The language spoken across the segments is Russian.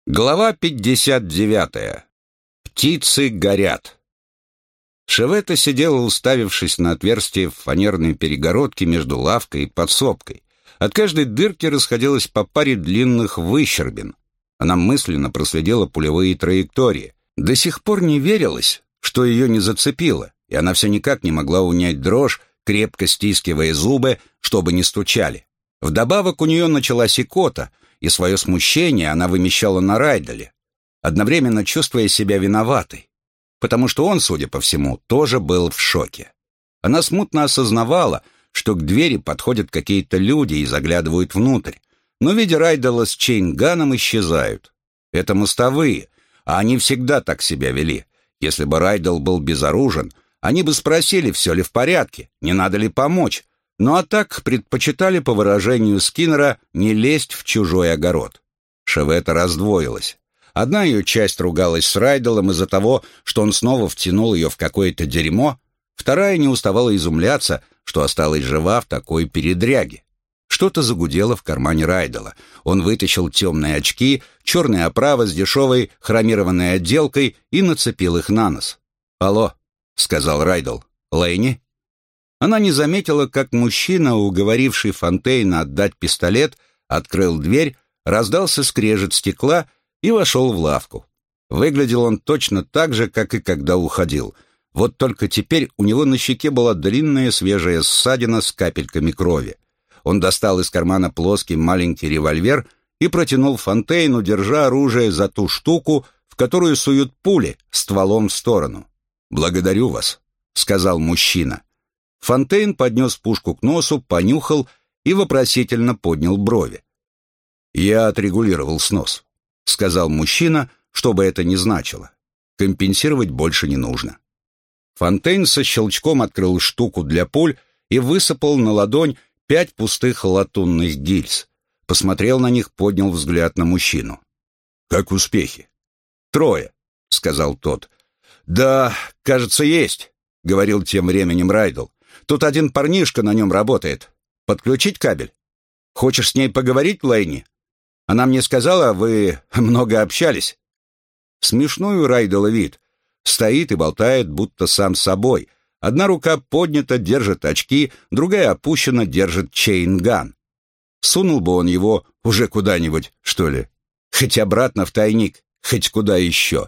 Глава 59. Птицы горят. Шеветта сидела, уставившись на отверстие в фанерной перегородке между лавкой и подсобкой. От каждой дырки расходилось по паре длинных выщербин. Она мысленно проследила пулевые траектории. До сих пор не верилось, что ее не зацепило, и она все никак не могла унять дрожь, крепко стискивая зубы, чтобы не стучали. Вдобавок у нее началась икота, и свое смущение она вымещала на Райделе, одновременно чувствуя себя виноватой, потому что он, судя по всему, тоже был в шоке. Она смутно осознавала, что к двери подходят какие-то люди и заглядывают внутрь, но, видя Райдела с чейнганом, исчезают. Это мостовые, а они всегда так себя вели. Если бы Райдел был безоружен, они бы спросили, все ли в порядке, не надо ли помочь, ну а так предпочитали, по выражению Скиннера, не лезть в чужой огород. Шеветта раздвоилась. Одна ее часть ругалась с Райделом из-за того, что он снова втянул ее в какое-то дерьмо, вторая не уставала изумляться, что осталась жива в такой передряге. Что-то загудело в кармане Райдела. Он вытащил темные очки, черная оправа с дешевой хромированной отделкой и нацепил их на нос. «Алло», — сказал Райдел, — «Лэйни?» Она не заметила, как мужчина, уговоривший Фонтейна отдать пистолет, открыл дверь, раздался скрежет стекла и вошел в лавку. Выглядел он точно так же, как и когда уходил. Вот только теперь у него на щеке была длинная свежая ссадина с капельками крови. Он достал из кармана плоский маленький револьвер и протянул Фонтейну, держа оружие за ту штуку, в которую суют пули, стволом в сторону. «Благодарю вас», — сказал мужчина. Фонтейн поднес пушку к носу, понюхал и вопросительно поднял брови. «Я отрегулировал снос», — сказал мужчина, что бы это ни значило. «Компенсировать больше не нужно». Фонтейн со щелчком открыл штуку для пуль и высыпал на ладонь 5 пустых латунных гильз. Посмотрел на них, поднял взгляд на мужчину. «Как успехи?» «3», — сказал тот. «Да, кажется, есть», — говорил тем временем Райдел. «Тут один парнишка на нем работает. Подключить кабель? Хочешь с ней поговорить, Лэйни? Она мне сказала, вы много общались». Смешной у Райдела вид. Стоит и болтает, будто сам с собой. Одна рука поднята, держит очки, другая опущена, держит чейнган. Сунул бы он его уже куда-нибудь, что ли? Хоть обратно в тайник, хоть куда еще.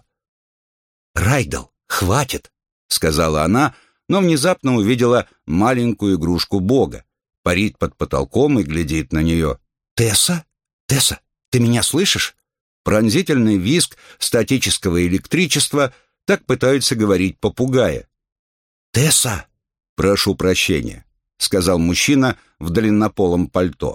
«Райдел, хватит», — сказала она, но внезапно увидела маленькую игрушку Бога. Парит под потолком и глядит на нее. «Тесса? Тесса, ты меня слышишь?» Пронзительный визг статического электричества, так пытаются говорить попугаи. «Тесса!» «Прошу прощения», — сказал мужчина в длиннополом пальто.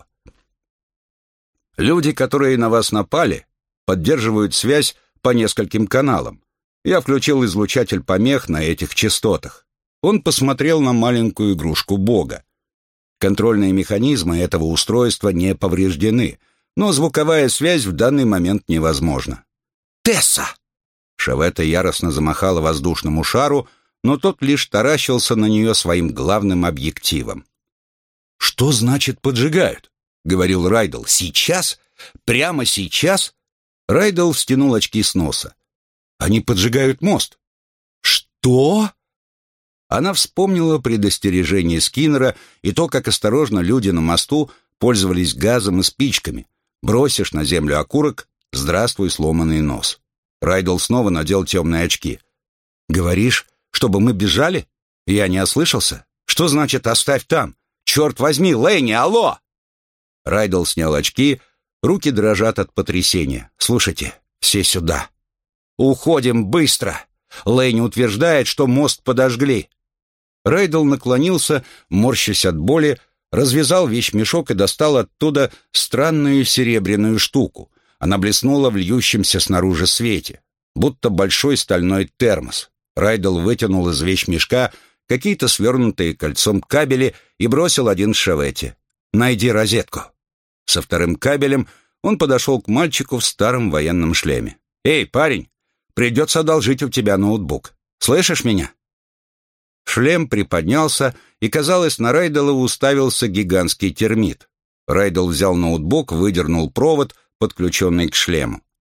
«Люди, которые на вас напали, поддерживают связь по нескольким каналам. Я включил излучатель помех на этих частотах». Он посмотрел на маленькую игрушку Бога. Контрольные механизмы этого устройства не повреждены, но звуковая связь в данный момент невозможна. «Тесса!» Шеветта яростно замахала воздушному шару, но тот лишь таращился на нее своим главным объективом. «Что значит поджигают?» — говорил Райдел. «Сейчас? Прямо сейчас?» Райдел стянул очки с носа. «Они поджигают мост». «Что?» Она вспомнила предостережение Скиннера и то, как осторожно люди на мосту пользовались газом и спичками. Бросишь на землю окурок — здравствуй, сломанный нос. Райдел снова надел темные очки. «Говоришь, чтобы мы бежали? Я не ослышался? Что значит «оставь там»? Черт возьми, Лэйни, алло!» Райдел снял очки, руки дрожат от потрясения. «Слушайте, все сюда. Уходим быстро. Лэйни утверждает, что мост подожгли». Райдел наклонился, морщась от боли, развязал вещмешок и достал оттуда странную серебряную штуку. Она блеснула в льющемся снаружи свете, будто большой стальной термос. Райдел вытянул из вещмешка какие-то свернутые кольцом кабели и бросил один Шеветте. «Найди розетку». Со вторым кабелем он подошел к мальчику в старом военном шлеме. «Эй, парень, придется одолжить у тебя ноутбук. Слышишь меня?» Шлем приподнялся, и, казалось, на Райдела уставился гигантский термит. Райдел взял ноутбук, выдернул провод, подключенный к шлему.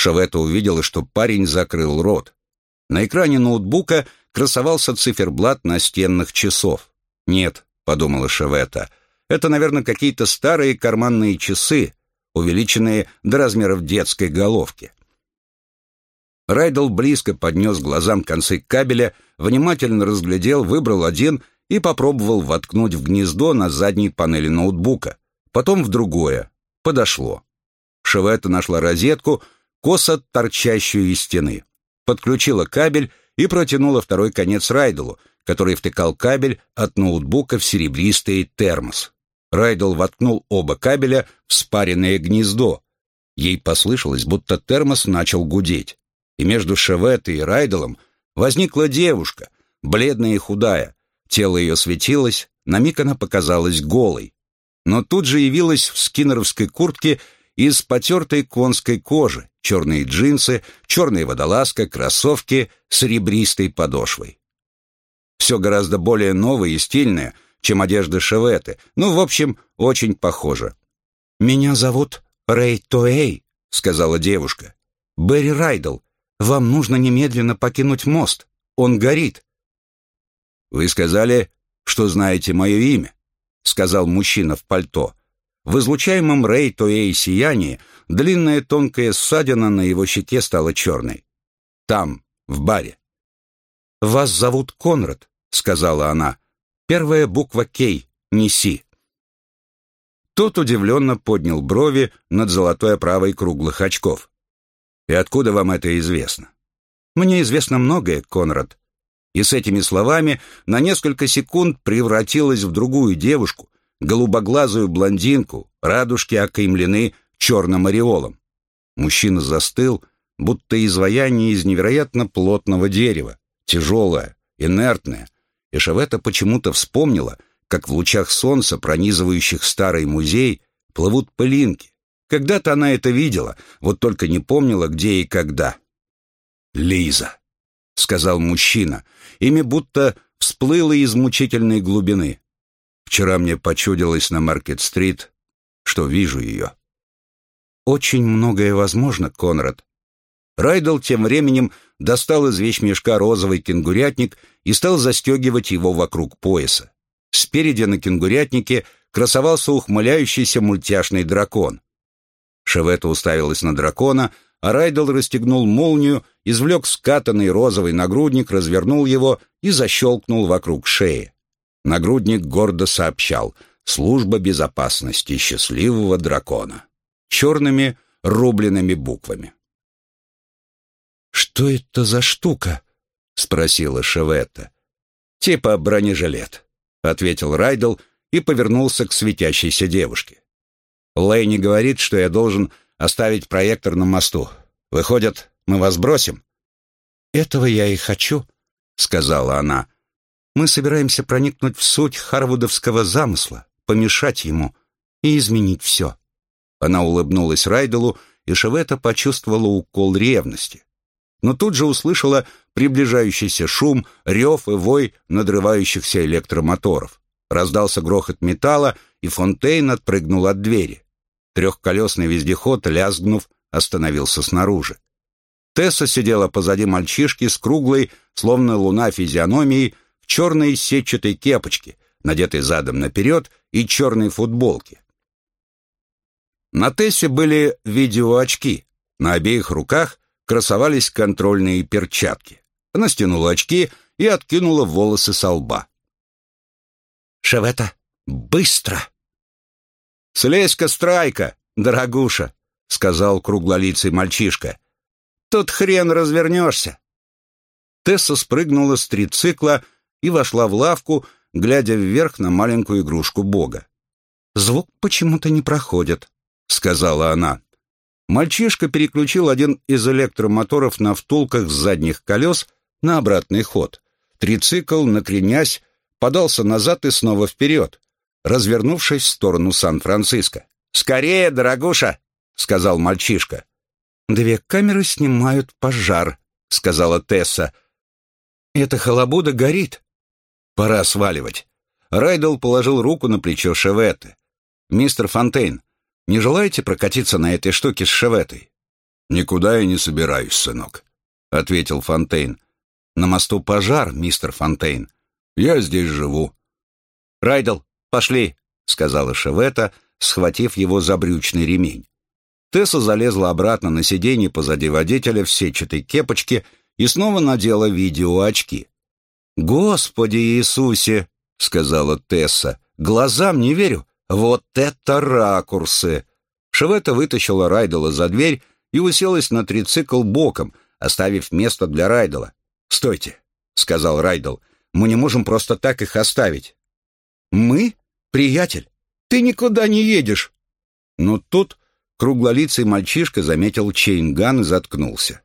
Шеветта увидела, что парень закрыл рот. На экране ноутбука красовался циферблат настенных часов. «Нет», — подумала Шеветта, — «это, наверное, какие-то старые карманные часы, увеличенные до размеров детской головки». Райдл близко поднес к глазам концы кабеля, внимательно разглядел, выбрал один и попробовал воткнуть в гнездо на задней панели ноутбука. Потом в другое. Подошло. Шеветта нашла розетку, косо торчащую из стены. Подключила кабель и протянула второй конец Райдлу, который втыкал кабель от ноутбука в серебристый термос. Райдл воткнул оба кабеля в спаренное гнездо. Ей послышалось, будто термос начал гудеть. И между Шеветтой и Райдлом возникла девушка, бледная и худая. Тело ее светилось, на миг она показалась голой. Но тут же явилась в скиннеровской куртке из потертой конской кожи, черные джинсы, черная водолазка, кроссовки с ребристой подошвой. Все гораздо более новое и стильное, чем одежда Шеветты, ну, в общем, очень похоже. «Меня зовут Рэй Тоэй», — сказала девушка. «Берри Райдл, вам нужно немедленно покинуть мост. Он горит». «Вы сказали, что знаете мое имя», — сказал мужчина в пальто. В излучаемом Рэй Тоэй сиянии длинная тонкая ссадина на его щеке стала черной. «Там, в баре». «Вас зовут Конрад», — сказала она. «Первая буква Кей, не Си». Тот удивленно поднял брови над золотой оправой круглых очков. «И откуда вам это известно?» «Мне известно многое, Конрад». И с этими словами на несколько секунд превратилась в другую девушку, голубоглазую блондинку, радужки окаймлены черным ореолом. Мужчина застыл, будто изваяние из невероятно плотного дерева, тяжелое, инертное, и Шеветта почему-то вспомнила, как в лучах солнца, пронизывающих старый музей, плывут пылинки. Когда-то она это видела, вот только не помнила, где и когда. «Лиза», — сказал мужчина, имя будто всплыло из мучительной глубины. «Вчера мне почудилось на Маркет-стрит, что вижу ее». «Очень многое возможно, Конрад». Райдл тем временем достал из вещмешка розовый кенгурятник и стал застегивать его вокруг пояса. Спереди на кенгурятнике красовался ухмыляющийся мультяшный дракон. Шеветта уставилась на дракона, а Райдл расстегнул молнию, извлек скатанный розовый нагрудник, развернул его и защелкнул вокруг шеи. Нагрудник гордо сообщал: «Служба безопасности счастливого дракона», черными рубленными буквами. «Что это за штука?» — спросила Шеветта. «Типа бронежилет», — ответил Райдл и повернулся к светящейся девушке. «Лэйни говорит, что я должен оставить проектор на мосту. Выходит, мы вас бросим?» «Этого я и хочу», — сказала она. «Мы собираемся проникнуть в суть харвудовского замысла, помешать ему и изменить все». Она улыбнулась Райдлу, и Шеветта почувствовала укол ревности. Но тут же услышала приближающийся шум, рев и вой надрывающихся электромоторов. Раздался грохот металла, и Фонтейн отпрыгнул от двери. Трехколесный вездеход, лязгнув, остановился снаружи. Тесса сидела позади мальчишки с круглой, словно луна, физиономией, в черной сетчатой кепочке, надетой задом наперед, и черной футболке. На Тессе были видеоочки, на обеих руках красовались контрольные перчатки. Она стянула очки и откинула волосы со лба. «Шеветта, быстро!» «Слезь-ка, Страйка, дорогуша», — сказал круглолицый мальчишка. «Тут хрен развернешься». Тесса спрыгнула с трицикла и вошла в лавку, глядя вверх на маленькую игрушку Бога. «Звук почему-то не проходит», — сказала она. Мальчишка переключил один из электромоторов на втулках с задних колес на обратный ход. Трицикл, накренясь, подался назад и снова вперед, развернувшись в сторону Сан-Франциско. «Скорее, дорогуша!» — сказал мальчишка. «Две камеры снимают пожар», — сказала Тесса. «Эта халабуда горит». «Пора сваливать». Райдл положил руку на плечо Шеветты. «Мистер Фонтейн, не желаете прокатиться на этой штуке с Шеветтой?» «Никуда я не собираюсь, сынок», — ответил Фонтейн. «На мосту пожар, мистер Фонтейн. Я здесь живу». «Райдл, пошли», — сказала Шевета, схватив его за брючный ремень. Тесса залезла обратно на сиденье позади водителя в сетчатой кепочке и снова надела видеоочки. «Господи Иисусе!» — сказала Тесса. «Глазам не верю! Вот это ракурсы!» Шевета вытащила Райдела за дверь и уселась на трицикл боком, оставив место для Райдела. «Стойте!» — сказал Райдел. «Мы не можем просто так их оставить». «Мы? Приятель, ты никуда не едешь!» Но тут круглолицый мальчишка заметил чейн-ган и заткнулся.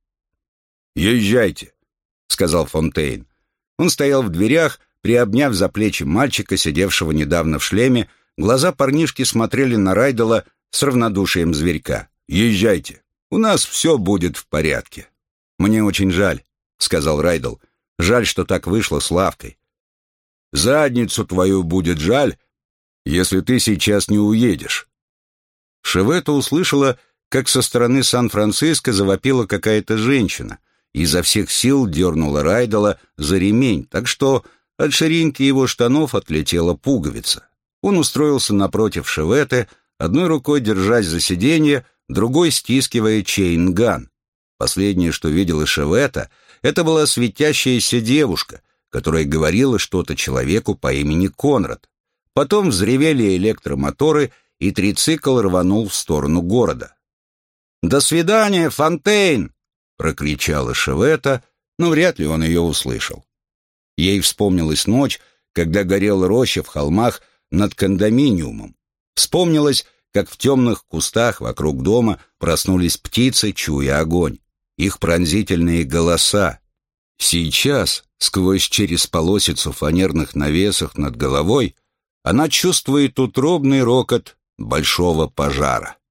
«Езжайте», — сказал Фонтейн. Он стоял в дверях, приобняв за плечи мальчика, сидевшего недавно в шлеме. Глаза парнишки смотрели на Райдела с равнодушием зверька. «Езжайте, у нас все будет в порядке». «Мне очень жаль», — сказал Райдел. «Жаль, что так вышло с Лавкой». «Задницу твою будет жаль, если ты сейчас не уедешь». Шевета услышала, как со стороны Сан-Франциско завопила какая-то женщина и изо всех сил дернула Райдела за ремень, так что от ширинки его штанов отлетела пуговица. Он устроился напротив Шеветы, одной рукой держась за сиденье, другой стискивая чейн-ган. Последнее, что видела Шевета, это была светящаяся девушка, которая говорила что-то человеку по имени Конрад. Потом взревели электромоторы, и трицикл рванул в сторону города. «До свидания, Фонтейн!» — прокричала Шевета, но вряд ли он ее услышал. Ей вспомнилась ночь, когда горела роща в холмах над кондоминиумом. Вспомнилось, как в темных кустах вокруг дома проснулись птицы, чуя огонь. Их пронзительные голоса. Сейчас, сквозь через полосицу фанерных навесов над головой, она чувствует утробный рокот большого пожара.